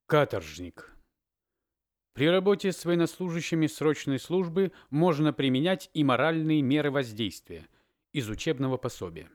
Каторжник. При работе с военнослужащими срочной службы можно применять и моральные меры воздействия из учебного пособия.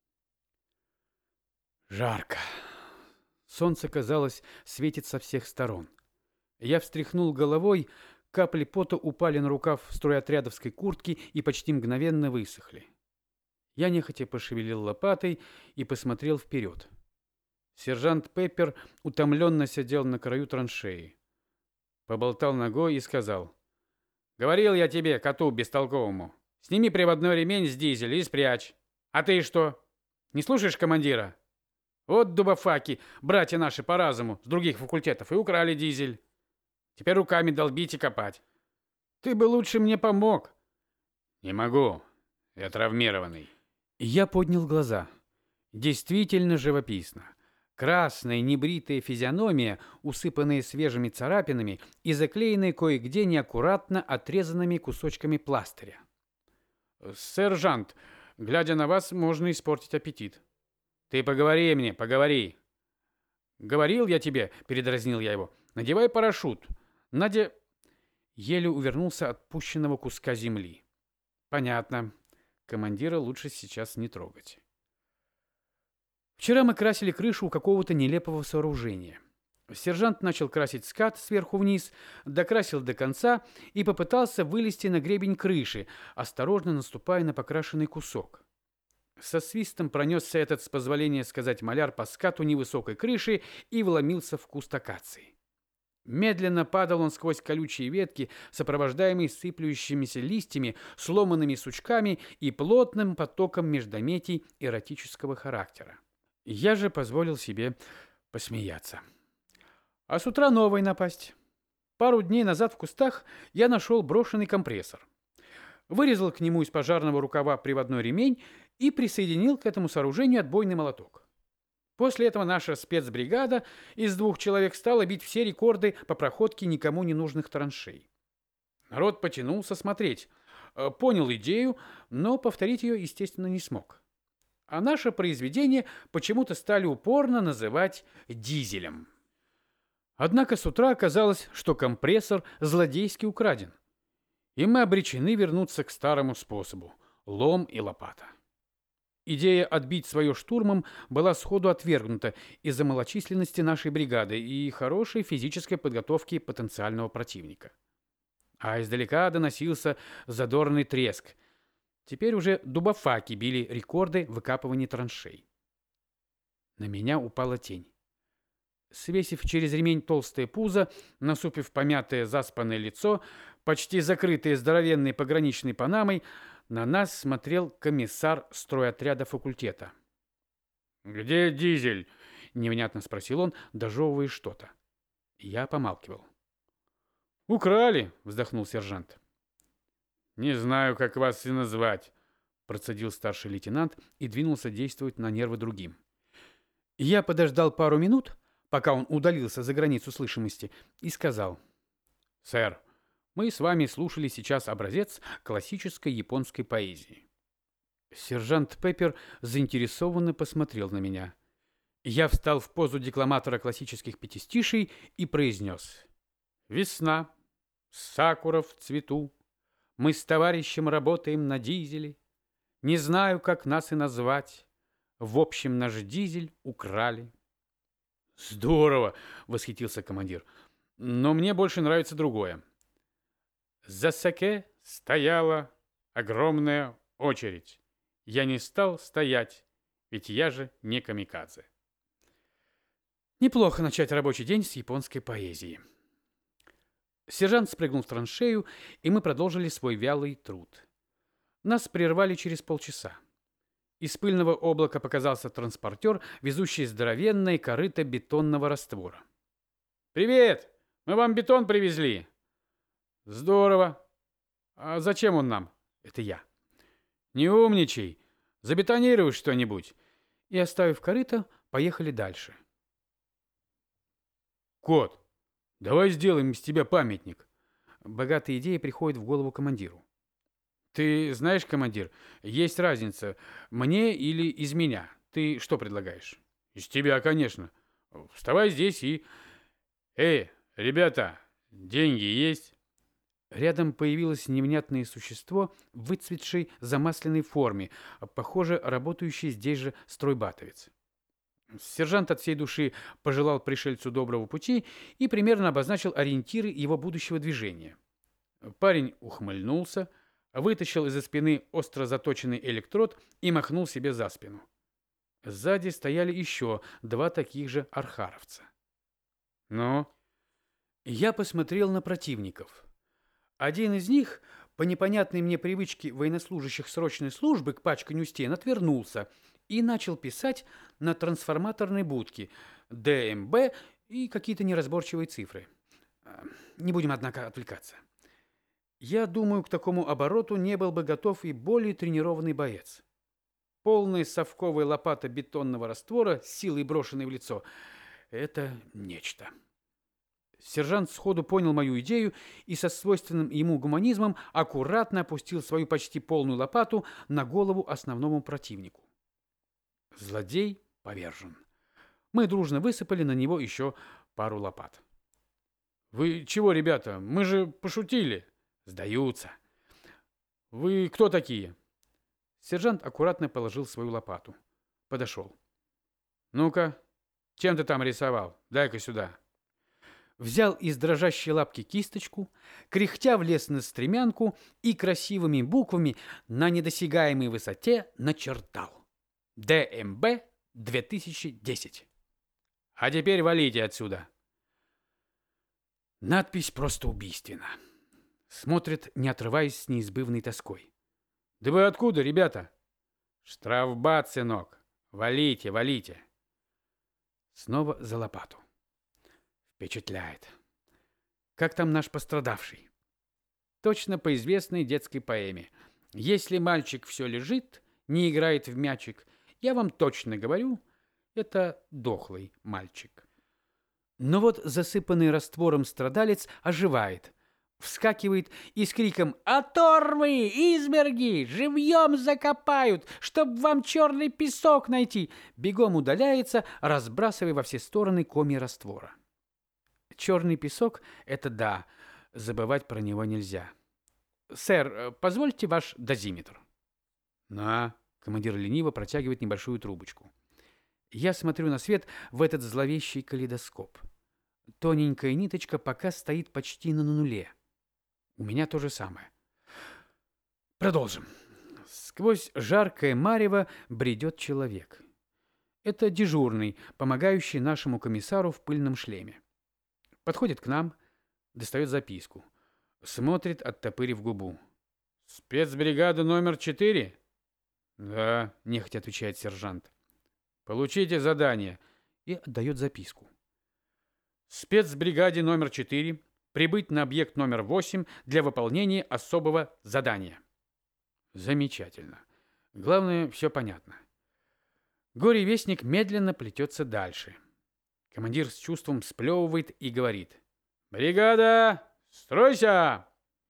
Жарко. Солнце, казалось, светит со всех сторон. Я встряхнул головой, капли пота упали на рукав стройотрядовской куртки и почти мгновенно высохли. Я нехотя пошевелил лопатой и посмотрел вперед. Сержант Пеппер утомленно сидел на краю траншеи. Поболтал ногой и сказал: «Говорил я тебе, коту бестолковому, сними приводной ремень с дизеля и спрячь. А ты что, не слушаешь командира? Вот дубофаки, братья наши по разуму, с других факультетов, и украли дизель. Теперь руками долбить и копать. Ты бы лучше мне помог». «Не могу, я травмированный». Я поднял глаза. Действительно живописно. Красная небритая физиономия, усыпанная свежими царапинами и заклеенная кое-где неаккуратно отрезанными кусочками пластыря. «Сержант, глядя на вас, можно испортить аппетит». «Ты поговори мне, поговори». «Говорил я тебе», — передразнил я его, — «надевай парашют». Надя еле увернулся от пущенного куска земли. «Понятно. Командира лучше сейчас не трогать». Вчера мы красили крышу у какого-то нелепого сооружения. Сержант начал красить скат сверху вниз, докрасил до конца и попытался вылезти на гребень крыши, осторожно наступая на покрашенный кусок. Со свистом пронесся этот, с позволения сказать, маляр по скату невысокой крыши и вломился в куст акации. Медленно падал он сквозь колючие ветки, сопровождаемый сыплющимися листьями, сломанными сучками и плотным потоком междометий эротического характера. Я же позволил себе посмеяться. А с утра новая напасть. Пару дней назад в кустах я нашел брошенный компрессор. Вырезал к нему из пожарного рукава приводной ремень и присоединил к этому сооружению отбойный молоток. После этого наша спецбригада из 2 человек стала бить все рекорды по проходке никому не нужных траншей. Народ потянулся смотреть. Понял идею, но повторить ее, естественно, не смог. А наше произведение почему-то стали упорно называть дизелем. Однако с утра оказалось, что компрессор злодейски украден, и мы обречены вернуться к старому способу – лом и лопата. Идея отбить свое штурмом была сходу отвергнута из-за малочисленности нашей бригады и хорошей физической подготовки потенциального противника. А издалека доносился задорный треск. Теперь уже дубофаки били рекорды выкапывания траншей. На меня упала тень. Свесив через ремень толстое пузо, насупив помятое заспанное лицо, почти закрытое здоровенной пограничной панамой, на нас смотрел комиссар стройотряда факультета. «Где дизель?» — невнятно спросил он, дожевывая что-то. Я помалкивал. «Украли!» — вздохнул сержант. «Не знаю, как вас и назвать», — процедил старший лейтенант и двинулся действовать на нервы другим. Я подождал пару минут, пока он удалился за границу слышимости, и сказал: «Сэр, мы с вами слушали сейчас образец классической японской поэзии». Сержант Пеппер заинтересованно посмотрел на меня. Я встал в позу декламатора классических пятистиший и произнес: «Весна, сакура в цвету, мы с товарищем работаем на дизеле. Не знаю, как нас и назвать. В общем, наш дизель украли». «Здорово!» — восхитился командир. «Но мне больше нравится другое. За саке стояла огромная очередь. Я не стал стоять, ведь я же не камикадзе». Неплохо начать рабочий день с японской поэзии. Сержант спрыгнул в траншею, и мы продолжили свой вялый труд. Нас прервали через полчаса. Из пыльного облака показался транспортер, везущий здоровенное корыто бетонного раствора. «Привет! Мы вам бетон привезли!» «Здорово! А зачем он нам?» «Это я». «Не умничай! Забетонируй что-нибудь!» И, оставив корыто, поехали дальше. «Кот, давай сделаем из тебя памятник!» Богатая идея приходит в голову командиру. «Ты знаешь, командир, есть разница, мне или из меня. Ты что предлагаешь?» «Из тебя, конечно. Вставай здесь и...» «Эй, ребята, деньги есть?» Рядом появилось невнятное существо в выцветшей замасленной форме, похоже, работающий здесь же стройбатовец. Сержант от всей души пожелал пришельцу доброго пути и примерно обозначил ориентиры его будущего движения. Парень ухмыльнулся, вытащил из-за спины остро заточенный электрод и махнул себе за спину. Сзади стояли еще два таких же архаровца. «Ну?» Я посмотрел на противников. Один из них, по непонятной мне привычке военнослужащих срочной службы к пачканью стен, отвернулся и начал писать на трансформаторной будке ДМБ и какие-то неразборчивые цифры. Не будем, однако, отвлекаться. Я думаю, к такому обороту не был бы готов и более тренированный боец. Полная совковая лопата бетонного раствора, с силой брошенной в лицо, это нечто. Сержант сходу понял мою идею и со свойственным ему гуманизмом аккуратно опустил свою почти полную лопату на голову основному противнику. Злодей повержен. Мы дружно высыпали на него еще пару лопат. «Вы чего, ребята? Мы же пошутили!» «Сдаются!» «Вы кто такие?» Сержант аккуратно положил свою лопату. Подошел. «Ну-ка, чем ты там рисовал? Дай-ка сюда!» Взял из дрожащей лапки кисточку, кряхтя влез на стремянку и красивыми буквами на недосягаемой высоте начертал: ДМБ 2010. А теперь валите отсюда. Надпись просто убийственна. Смотрит, не отрываясь с неизбывной тоской. Да вы откуда, ребята? Штрафбат, сынок. Валите, валите. Снова за лопату. Впечатляет. Как там наш пострадавший? Точно по известной детской поэме. Если мальчик все лежит, не играет в мячик, я вам точно говорю, это дохлый мальчик. Но вот засыпанный раствором страдалец оживает, вскакивает и с криком «Оторвы, изверги, живьем закопают, чтоб вам черный песок найти!» бегом удаляется, разбрасывая во все стороны комья раствора. Черный песок — это да, забывать про него нельзя. «Сэр, позвольте ваш дозиметр». «На», — командир лениво протягивает небольшую трубочку. Я смотрю на свет в этот зловещий калейдоскоп. Тоненькая ниточка пока стоит почти на нуле. У меня то же самое. Продолжим. Сквозь жаркое марево бредет человек. Это дежурный, помогающий нашему комиссару в пыльном шлеме. Подходит к нам, достает записку. Смотрит, оттопырив губу. «Спецбригада номер 4?» «Да», — нехотя отвечает сержант. «Получите задание». И отдает записку. «Спецбригаде номер 4 прибыть на объект номер 8 для выполнения особого задания». Замечательно. Главное, все понятно. Горе-вестник медленно плетется дальше. Командир с чувством сплевывает и говорит: «Бригада, стройся!»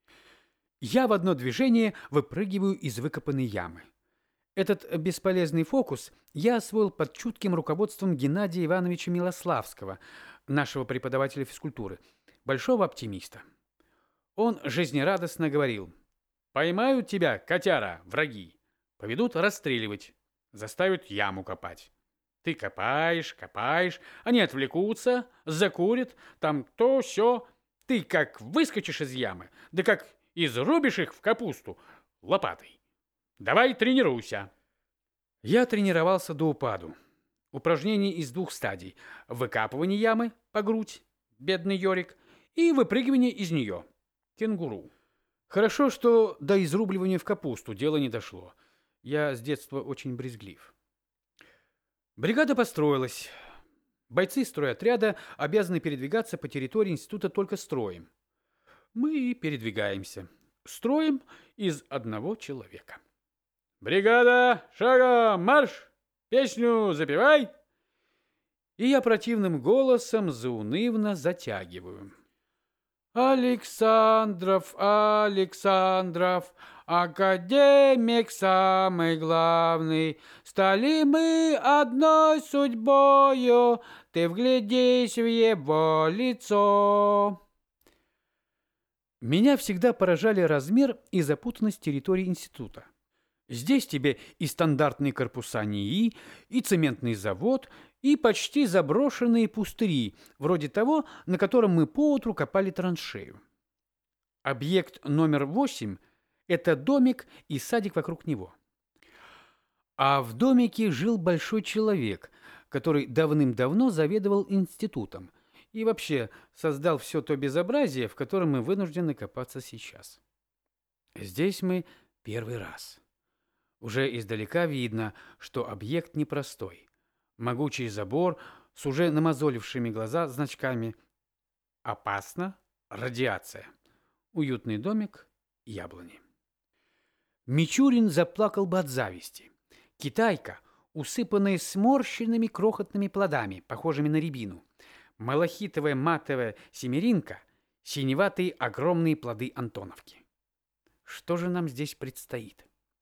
Я в одно движение выпрыгиваю из выкопанной ямы. Этот бесполезный фокус я освоил под чутким руководством Геннадия Ивановича Милославского, нашего преподавателя физкультуры, большого оптимиста. Он жизнерадостно говорил: «Поймают тебя, котяра, враги, поведут расстреливать, заставят яму копать. Ты копаешь, копаешь, они отвлекутся, закурят, там то, сё. Ты как выскочишь из ямы, да как изрубишь их в капусту лопатой. Давай тренируйся». Я тренировался до упаду. Упражнение из двух стадий: выкапывание ямы по грудь, бедный Йорик, и выпрыгивание из нее, кенгуру. Хорошо, что до изрубливания в капусту дело не дошло. Я с детства очень брезглив. Бригада построилась. Бойцы стройотряда обязаны передвигаться по территории института только строем. Мы и передвигаемся. Строем из одного человека. «Бригада, шагом марш! Песню запевай!» И я противным голосом заунывно затягиваю. Александров, Александров, академик самый главный, стали мы одной судьбою, ты вглядись в его лицо. Меня всегда поражали размер и запутанность территории института. Здесь тебе и стандартные корпуса НИИ, и цементный завод, и почти заброшенные пустыри, вроде того, на котором мы поутру копали траншею. Объект номер 8 – это домик и садик вокруг него. А в домике жил большой человек, который давным-давно заведовал институтом и вообще создал все то безобразие, в котором мы вынуждены копаться сейчас. Здесь мы первый раз. Уже издалека видно, что объект непростой. Могучий забор с уже намозолившими глаза значками «Опасно, радиация». Уютный домик, яблони. Мичурин заплакал бы от зависти. Китайка, усыпанная сморщенными крохотными плодами, похожими на рябину. Малахитовая матовая семеринка, синеватые огромные плоды антоновки. Что же нам здесь предстоит?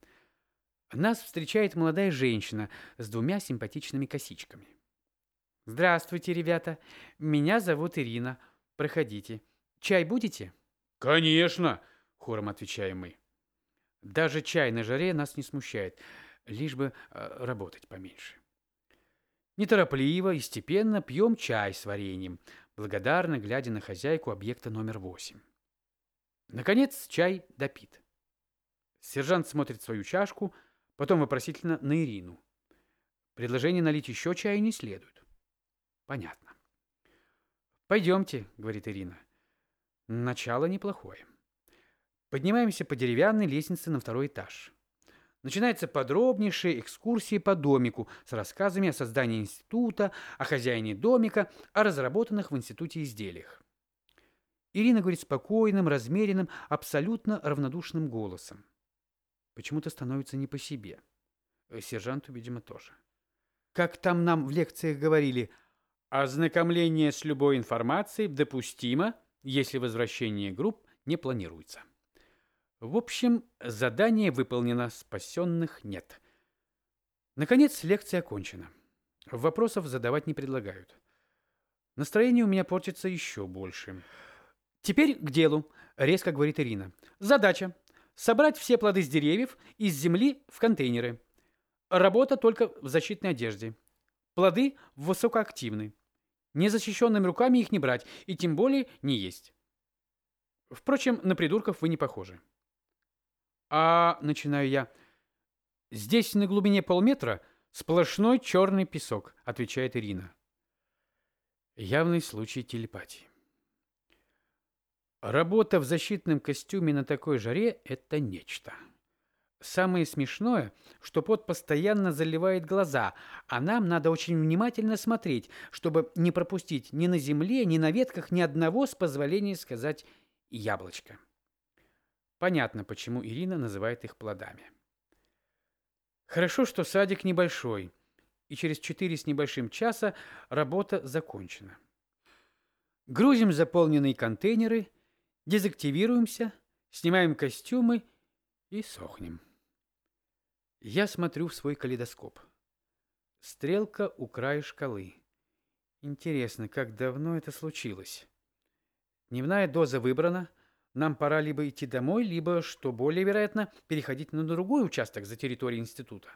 Нас встречает молодая женщина с двумя симпатичными косичками. «Здравствуйте, ребята. Меня зовут Ирина. Проходите. Чай будете?» «Конечно!» — хором отвечаем мы. Даже чай на жаре нас не смущает, лишь бы работать поменьше. Неторопливо и степенно пьем чай с вареньем, благодарно глядя на хозяйку объекта номер 8. Наконец чай допит. Сержант смотрит свою чашку, потом вопросительно на Ирину. Предложение налить еще чая не следует. Понятно. «Пойдемте», — говорит Ирина. Начало неплохое. Поднимаемся по деревянной лестнице на второй этаж. Начинается подробнейшая экскурсия по домику с рассказами о создании института, о хозяине домика, о разработанных в институте изделиях. Ирина говорит спокойным, размеренным, абсолютно равнодушным голосом. Почему-то становится не по себе. Сержанту, видимо, тоже. Как там нам в лекциях говорили, ознакомление с любой информацией допустимо, если возвращение групп не планируется. В общем, задание выполнено, спасенных нет. Наконец, лекция окончена. Вопросов задавать не предлагают. Настроение у меня портится еще больше. «Теперь к делу», — резко говорит Ирина. «Задача — собрать все плоды с деревьев из земли в контейнеры. Работа только в защитной одежде. Плоды высокоактивны. Незащищенными руками их не брать, и тем более не есть. Впрочем, на придурков вы не похожи». Начинаю я. «Здесь на глубине полметра сплошной черный песок», — отвечает Ирина. Явный случай телепатии. Работа в защитном костюме на такой жаре — это нечто. Самое смешное, что пот постоянно заливает глаза, а нам надо очень внимательно смотреть, чтобы не пропустить ни на земле, ни на ветках ни одного, с позволения сказать, яблочка. Понятно, почему Ирина называет их плодами. Хорошо, что садик небольшой, и через 4 с небольшим часа работа закончена. Грузим заполненные контейнеры, дезактивируемся, снимаем костюмы и сохнем. Я смотрю в свой калейдоскоп. Стрелка у края шкалы. Интересно, как давно это случилось? Дневная доза выбрана. Нам пора либо идти домой, либо, что более вероятно, переходить на другой участок за территорией института.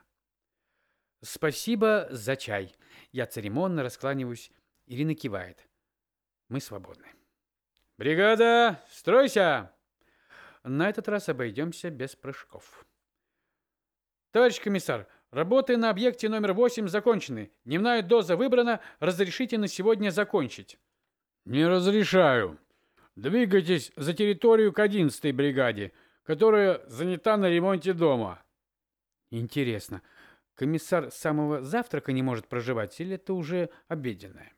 «Спасибо за чай». Я церемонно раскланиваюсь. Ирина кивает. Мы свободны. «Бригада, стройся!» На этот раз обойдемся без прыжков. «Товарищ комиссар, работы на объекте номер 8 закончены. Дневная доза выбрана. Разрешите на сегодня закончить». «Не разрешаю. Двигайтесь за территорию к 11-й бригаде, которая занята на ремонте дома». Интересно, комиссар с самого завтрака не может проживать, или это уже обеденное?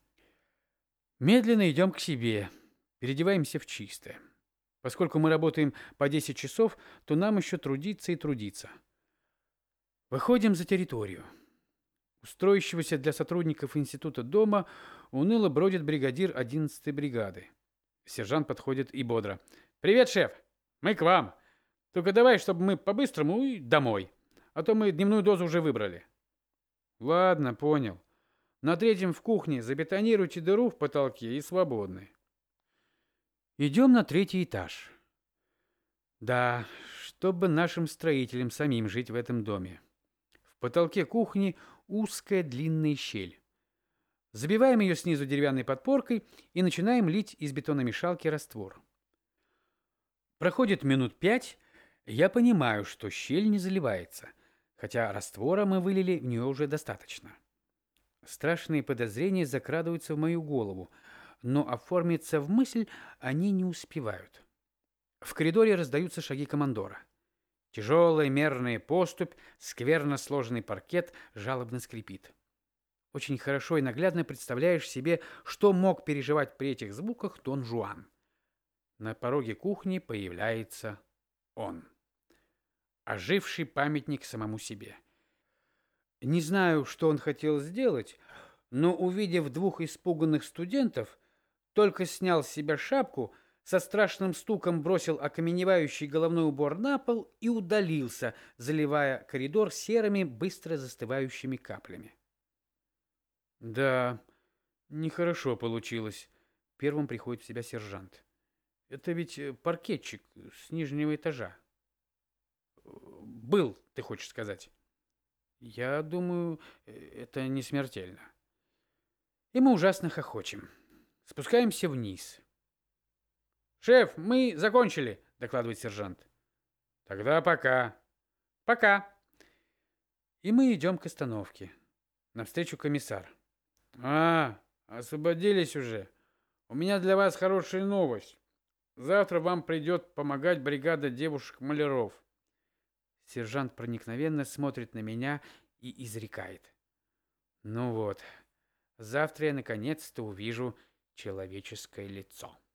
Медленно идем к себе, переодеваемся в чистое. Поскольку мы работаем по 10 часов, то нам еще трудиться и трудиться. Выходим за территорию. У строящегося для сотрудников института дома уныло бродит бригадир 11-й бригады. Сержант подходит и бодро. «Привет, шеф! Мы к вам! Только давай, чтобы мы по-быстрому и домой, а то мы дневную дозу уже выбрали». «Ладно, понял. На третьем в кухне забетонируйте дыру в потолке и свободны. Идем на третий этаж. Да, чтобы нашим строителям самим жить в этом доме. В потолке кухни узкая длинная щель. Забиваем ее снизу деревянной подпоркой и начинаем лить из бетономешалки раствор. Проходит минут 5, я понимаю, что щель не заливается, хотя раствора мы вылили в нее уже достаточно. Страшные подозрения закрадываются в мою голову, но оформиться в мысль они не успевают. В коридоре раздаются шаги командора. Тяжелая мерная поступь, скверно сложенный паркет жалобно скрипит. Очень хорошо и наглядно представляешь себе, что мог переживать при этих звуках Дон Жуан. На пороге кухни появляется он. Оживший памятник самому себе. Не знаю, что он хотел сделать, но, увидев двух испуганных студентов, только снял с себя шапку, со страшным стуком бросил окаменевающий головной убор на пол и удалился, заливая коридор серыми, быстро застывающими каплями. Да, нехорошо получилось. Первым приходит в себя сержант. Это ведь паркетчик с нижнего этажа. Был, ты хочешь сказать? Я думаю, это не смертельно. И мы ужасно хохочем. Спускаемся вниз. «Шеф, мы закончили», — докладывает сержант. «Тогда пока». «Пока». И мы идем к остановке. Навстречу комиссар. Освободились уже. У меня для вас хорошая новость. Завтра вам придет помогать бригада девушек-маляров. Сержант проникновенно смотрит на меня и изрекает. Ну вот, завтра я наконец-то увижу человеческое лицо.